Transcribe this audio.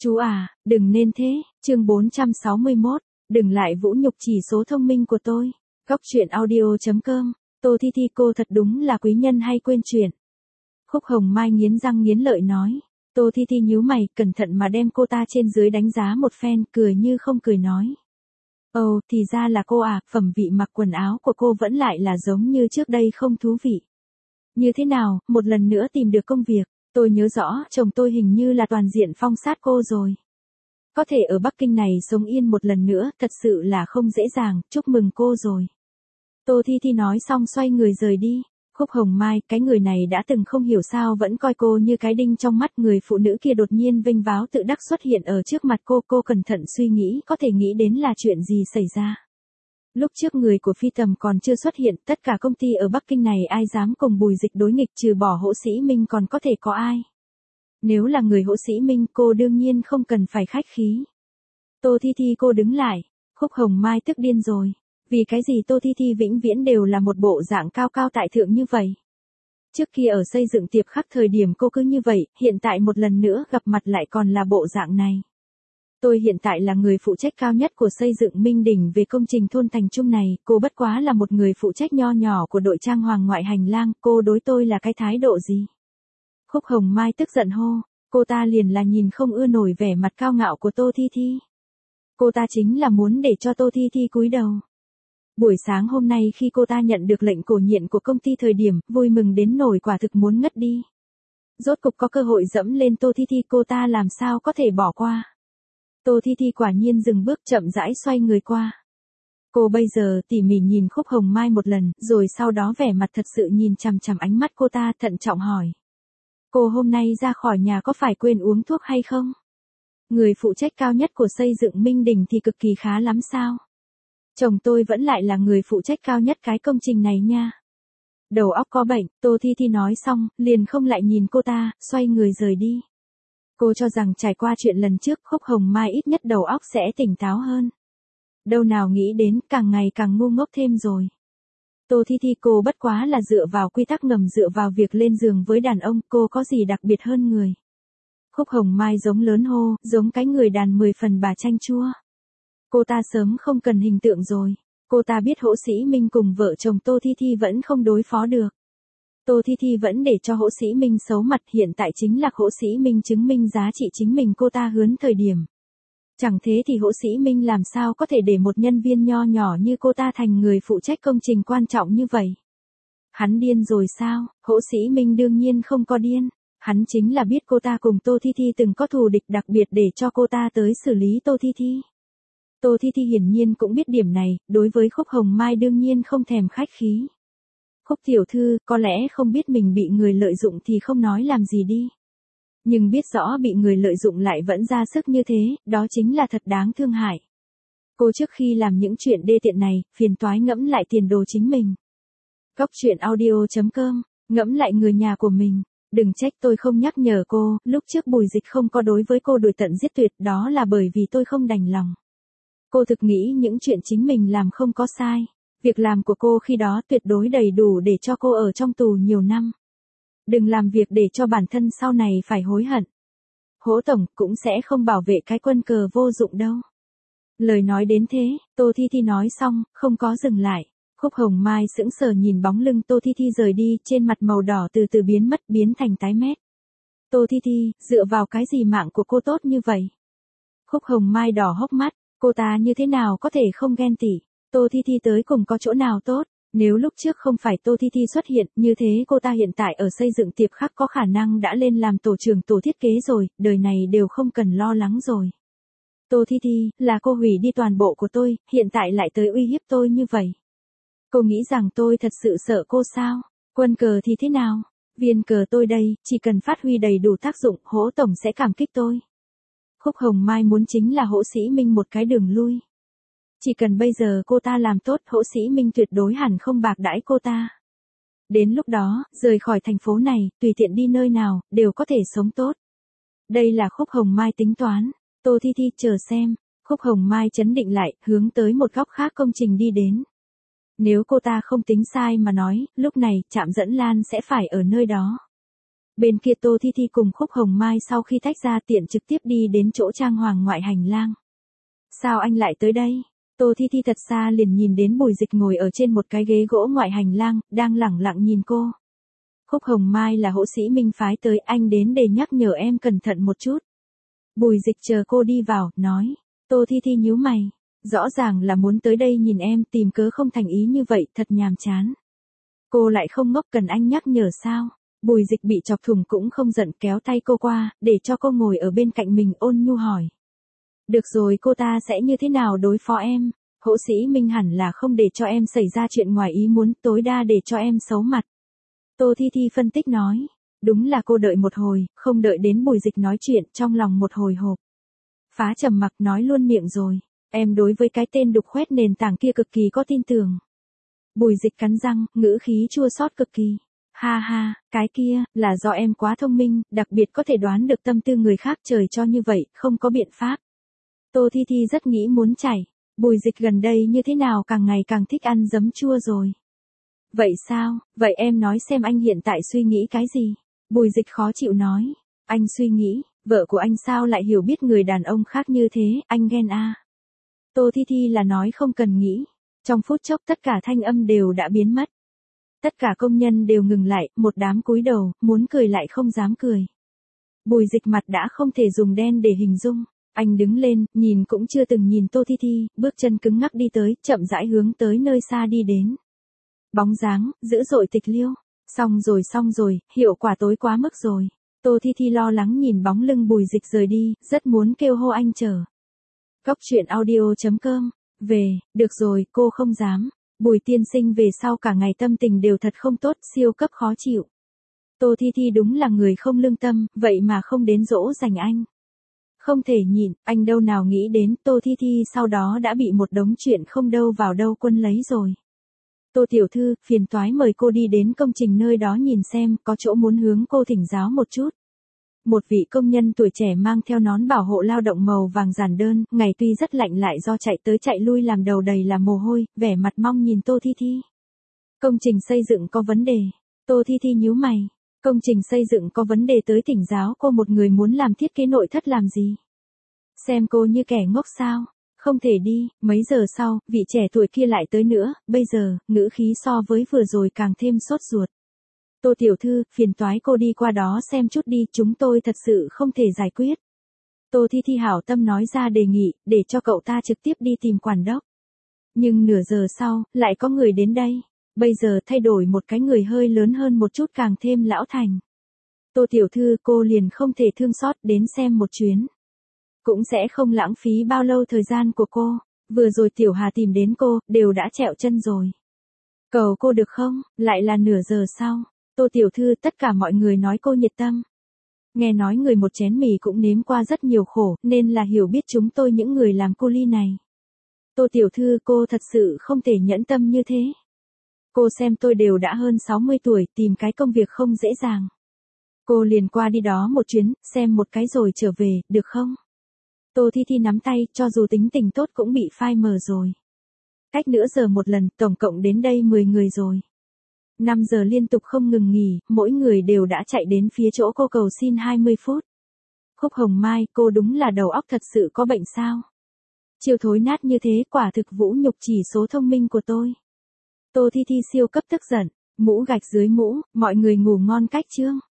Chú à, đừng nên thế, chương 461, đừng lại vũ nhục chỉ số thông minh của tôi. Góc truyện audio.com, Tô Thi Thi cô thật đúng là quý nhân hay quên chuyện. Khúc Hồng Mai nghiến răng nghiến lợi nói. Tô Thi Thi nhíu mày, cẩn thận mà đem cô ta trên dưới đánh giá một phen, cười như không cười nói. Ồ, thì ra là cô à, phẩm vị mặc quần áo của cô vẫn lại là giống như trước đây không thú vị. Như thế nào, một lần nữa tìm được công việc, tôi nhớ rõ, chồng tôi hình như là toàn diện phong sát cô rồi. Có thể ở Bắc Kinh này sống yên một lần nữa, thật sự là không dễ dàng, chúc mừng cô rồi. Tô Thi Thi nói xong xoay người rời đi. Khúc Hồng Mai, cái người này đã từng không hiểu sao vẫn coi cô như cái đinh trong mắt. Người phụ nữ kia đột nhiên vênh váo tự đắc xuất hiện ở trước mặt cô cẩn thận suy nghĩ có thể nghĩ đến là chuyện gì xảy ra. Lúc trước người của Phi Tầm còn chưa xuất hiện, tất cả công ty ở Bắc Kinh này ai dám cùng Bùi Dịch đối nghịch trừ bỏ Hỗ Sĩ Minh còn có thể có ai. Nếu là người Hỗ Sĩ Minh cô đương nhiên không cần phải khách khí. Tô Thi Thi cô đứng lại, Khúc Hồng Mai tức điên rồi. Vì cái gì Tô Thi Thi vĩnh viễn đều là một bộ dạng cao cao tại thượng như vậy? Trước kia ở xây dựng Tiệp Khắc thời điểm cô cứ như vậy, hiện tại một lần nữa gặp mặt lại còn là bộ dạng này. Tôi hiện tại là người phụ trách cao nhất của xây dựng Minh Đỉnh về công trình thôn Thành Trung này, cô bất quá là một người phụ trách nho nhỏ của đội trang hoàng ngoại hành lang, cô đối tôi là cái thái độ gì? Khúc Hồng Mai tức giận hô, cô ta liền là nhìn không ưa nổi vẻ mặt cao ngạo của Tô Thi Thi. Cô ta chính là muốn để cho Tô Thi Thi cúi đầu. Buổi sáng hôm nay khi cô ta nhận được lệnh cổ nhiệm của công ty thời điểm, vui mừng đến nổi quả thực muốn ngất đi. Rốt cục có cơ hội dẫm lên Tô Thi Thi, cô ta làm sao có thể bỏ qua. Tô Thi Thi quả nhiên dừng bước chậm rãi xoay người qua. Cô bây giờ tỉ mỉ nhìn Khúc Hồng Mai một lần, rồi sau đó vẻ mặt thật sự nhìn chằm chằm ánh mắt cô ta, thận trọng hỏi. Cô hôm nay ra khỏi nhà có phải quên uống thuốc hay không? Người phụ trách cao nhất của xây dựng Minh Đỉnh thì cực kỳ khá lắm sao? Chồng tôi vẫn lại là người phụ trách cao nhất cái công trình này nha. Đầu óc có bệnh, Tô Thi Thi nói xong, liền không lại nhìn cô ta, xoay người rời đi. Cô cho rằng trải qua chuyện lần trước Khúc Hồng Mai ít nhất đầu óc sẽ tỉnh táo hơn. Đâu nào nghĩ đến càng ngày càng ngu ngốc thêm rồi. Tô Thi Thi cô bất quá là dựa vào quy tắc ngầm, dựa vào việc lên giường với đàn ông, cô có gì đặc biệt hơn người. Khúc Hồng Mai giống lớn hô, giống cái người đàn 10 phần bà chanh chua. Cô ta sớm không cần hình tượng rồi. Cô ta biết Hỗ Sĩ Minh cùng vợ chồng Tô Thi Thi vẫn không đối phó được. Tô Thi Thi vẫn để cho Hỗ Sĩ Minh xấu mặt, hiện tại chính là Hỗ Sĩ Minh chứng minh giá trị chính mình cô ta hướn thời điểm. Chẳng thế thì Hỗ Sĩ Minh làm sao có thể để một nhân viên nho nhỏ như cô ta thành người phụ trách công trình quan trọng như vậy? Hắn điên rồi sao? Hỗ Sĩ Minh đương nhiên không có điên. Hắn chính là biết cô ta cùng Tô Thi Thi từng có thù địch, đặc biệt để cho cô ta tới xử lý Tô Thi Thi. Tô Thi Thi hiển nhiên cũng biết điểm này, đối với Khúc Hồng Mai đương nhiên không thèm khách khí. Khúc tiểu thư, có lẽ không biết mình bị người lợi dụng thì không nói làm gì đi. Nhưng biết rõ bị người lợi dụng lại vẫn ra sức như thế, đó chính là thật đáng thương hại. Cô trước khi làm những chuyện đê tiện này, phiền toái ngẫm lại tiền đồ chính mình. Góc truyện audio.com, ngẫm lại người nhà của mình. Đừng trách tôi không nhắc nhở cô, lúc trước Bùi Dịch không có đối với cô đuổi tận giết tuyệt, đó là bởi vì tôi không đành lòng. Cô thực nghĩ những chuyện chính mình làm không có sai. Việc làm của cô khi đó tuyệt đối đầy đủ để cho cô ở trong tù nhiều năm. Đừng làm việc để cho bản thân sau này phải hối hận. Hỗ tổng cũng sẽ không bảo vệ cái quân cờ vô dụng đâu. Lời nói đến thế, Tô Thi Thi nói xong, không có dừng lại. Khúc Hồng Mai sững sờ nhìn bóng lưng Tô Thi Thi rời đi, trên mặt màu đỏ từ từ biến mất, biến thành tái mét. Tô Thi Thi, dựa vào cái gì mạng của cô tốt như vậy? Khúc Hồng Mai đỏ hốc mắt, cô ta như thế nào có thể không ghen tị? Tô Thi Thi tới cùng có chỗ nào tốt? Nếu lúc trước không phải Tô Thi Thi xuất hiện, như thế cô ta hiện tại ở xây dựng Tiệp Khắc có khả năng đã lên làm tổ trưởng tổ thiết kế rồi, đời này đều không cần lo lắng rồi. Tô Thi Thi, là cô hủy đi toàn bộ của tôi, hiện tại lại tới uy hiếp tôi như vậy. Cô nghĩ rằng tôi thật sự sợ cô sao? Quân cờ thì thế nào? Viên cờ tôi đây, chỉ cần phát huy đầy đủ tác dụng, Hỗ tổng sẽ cảm kích tôi. Khúc Hồng Mai muốn chính là Hỗ Sĩ Minh một cái đường lui. Chỉ cần bây giờ cô ta làm tốt, Hỗ Sĩ Minh tuyệt đối hẳn không bạc đãi cô ta. Đến lúc đó, rời khỏi thành phố này, tùy tiện đi nơi nào, đều có thể sống tốt. Đây là Khúc Hồng Mai tính toán. Tô Thi Thi chờ xem. Khúc Hồng Mai trấn định lại, hướng tới một góc khác công trình đi đến. Nếu cô ta không tính sai mà nói, lúc này, trạm dẫn lan sẽ phải ở nơi đó. Bên kia Tô Thi Thi cùng Khúc Hồng Mai sau khi tách ra tiện trực tiếp đi đến chỗ trang hoàng ngoại hành lang. Sao anh lại tới đây? Tô Thi Thi thật xa liền nhìn đến Bùi Dịch ngồi ở trên một cái ghế gỗ ngoại hành lang, đang lẳng lặng nhìn cô. Khúc Hồng Mai là hộ sĩ Minh phái tới, anh đến để nhắc nhở em cẩn thận một chút. Bùi Dịch chờ cô đi vào, nói. Tô Thi Thi nhíu mày. Rõ ràng là muốn tới đây nhìn em, tìm cớ không thành ý như vậy, thật nhàm chán. Cô lại không ngốc, cần anh nhắc nhở sao? Bùi Dịch bị chọc thủng cũng không giận, kéo tay cô qua, để cho cô ngồi ở bên cạnh mình, ôn nhu hỏi. Được rồi, cô ta sẽ như thế nào đối phó em? Hộ sĩ Minh hẳn là không để cho em xảy ra chuyện ngoài ý muốn, tối đa để cho em xấu mặt. Tô Thi Thi phân tích nói. Đúng là cô đợi một hồi, không đợi đến Bùi Dịch nói chuyện, trong lòng một hồi hộp. Phá trầm mặc nói luôn miệng rồi. Em đối với cái tên đục khoét nền tảng kia cực kỳ có tin tưởng. Bùi Dịch cắn răng, ngữ khí chua xót cực kỳ. Ha ha, cái kia, là do em quá thông minh, đặc biệt có thể đoán được tâm tư người khác, trời cho như vậy, không có biện pháp. Tô Thi Thi rất nghĩ muốn chảy. Bùi Dịch gần đây như thế nào càng ngày càng thích ăn giấm chua rồi. Vậy sao, vậy em nói xem anh hiện tại suy nghĩ cái gì? Bùi Dịch khó chịu nói. Anh suy nghĩ, vợ của anh sao lại hiểu biết người đàn ông khác như thế, anh ghen à? Tô Thi Thi là nói không cần nghĩ. Trong phút chốc tất cả thanh âm đều đã biến mất. Tất cả công nhân đều ngừng lại, một đám cúi đầu, muốn cười lại không dám cười. Bùi Dịch mặt đã không thể dùng đen để hình dung. Anh đứng lên, nhìn cũng chưa từng nhìn Tô Thi Thi, bước chân cứng ngắc đi tới, chậm rãi hướng tới nơi xa đi đến. Bóng dáng, dữ dội tịch liêu. Xong rồi, hiệu quả tối quá mức rồi. Tô Thi Thi lo lắng nhìn bóng lưng Bùi Dịch rời đi, rất muốn kêu hô anh chờ. Góc truyện audio.com. Về, được rồi, cô không dám. Bùi tiên sinh về sau cả ngày tâm tình đều thật không tốt, siêu cấp khó chịu. Tô Thi Thi đúng là người không lương tâm, vậy mà không đến dỗ dành anh. Không thể nhịn, anh đâu nào nghĩ đến Tô Thi Thi sau đó đã bị một đống chuyện không đâu vào đâu quân lấy rồi. Tô tiểu thư, phiền toái mời cô đi đến công trình nơi đó nhìn xem, có chỗ muốn hướng cô thỉnh giáo một chút. Một vị công nhân tuổi trẻ mang theo nón bảo hộ lao động màu vàng giản đơn, ngày tuy rất lạnh lại do chạy tới chạy lui làm đầu đầy là mồ hôi, vẻ mặt mong nhìn Tô Thi Thi. Công trình xây dựng có vấn đề. Tô Thi Thi nhíu mày. Công trình xây dựng có vấn đề tới thỉnh giáo cô, một người muốn làm thiết kế nội thất làm gì? Xem cô như kẻ ngốc sao? Không thể đi. Mấy giờ sau, vị trẻ tuổi kia lại tới nữa, bây giờ, ngữ khí so với vừa rồi càng thêm sốt ruột. Tô tiểu thư, phiền toái cô đi qua đó xem chút đi, chúng tôi thật sự không thể giải quyết. Tô Thi Thi hảo tâm nói ra đề nghị, để cho cậu ta trực tiếp đi tìm quản đốc. Nhưng nửa giờ sau, lại có người đến đây. Bây giờ thay đổi một cái người hơi lớn hơn một chút, càng thêm lão thành. Tô tiểu thư, cô liền không thể thương xót đến xem một chuyến. Cũng sẽ không lãng phí bao lâu thời gian của cô. Vừa rồi Tiểu Hà tìm đến cô, đều đã trẹo chân rồi. Cầu cô được không? Lại là nửa giờ sau. Tô tiểu thư, tất cả mọi người nói cô nhiệt tâm. Nghe nói người một chén mì cũng nếm qua rất nhiều khổ, nên là hiểu biết chúng tôi những người làm cu li này. Tô tiểu thư, cô thật sự không thể nhẫn tâm như thế. Cô xem tôi đều đã hơn 60 tuổi, tìm cái công việc không dễ dàng. Cô liền qua đi đó một chuyến, xem một cái rồi trở về, được không? Tô Thi Thi nắm tay, cho dù tính tình tốt cũng bị phai mờ rồi. Cách nửa giờ một lần, tổng cộng đến đây 10 người rồi. 5 giờ liên tục không ngừng nghỉ, mỗi người đều đã chạy đến phía chỗ cô cầu xin 20 phút. Khúc Hồng Mai, cô đúng là đầu óc thật sự có bệnh sao? Chiêu thối nát như thế, quả thực vũ nhục chỉ số thông minh của tôi. Tô Thi Thi siêu cấp tức giận, mũ gạch dưới mũ, mọi người ngủ ngon cách chưa?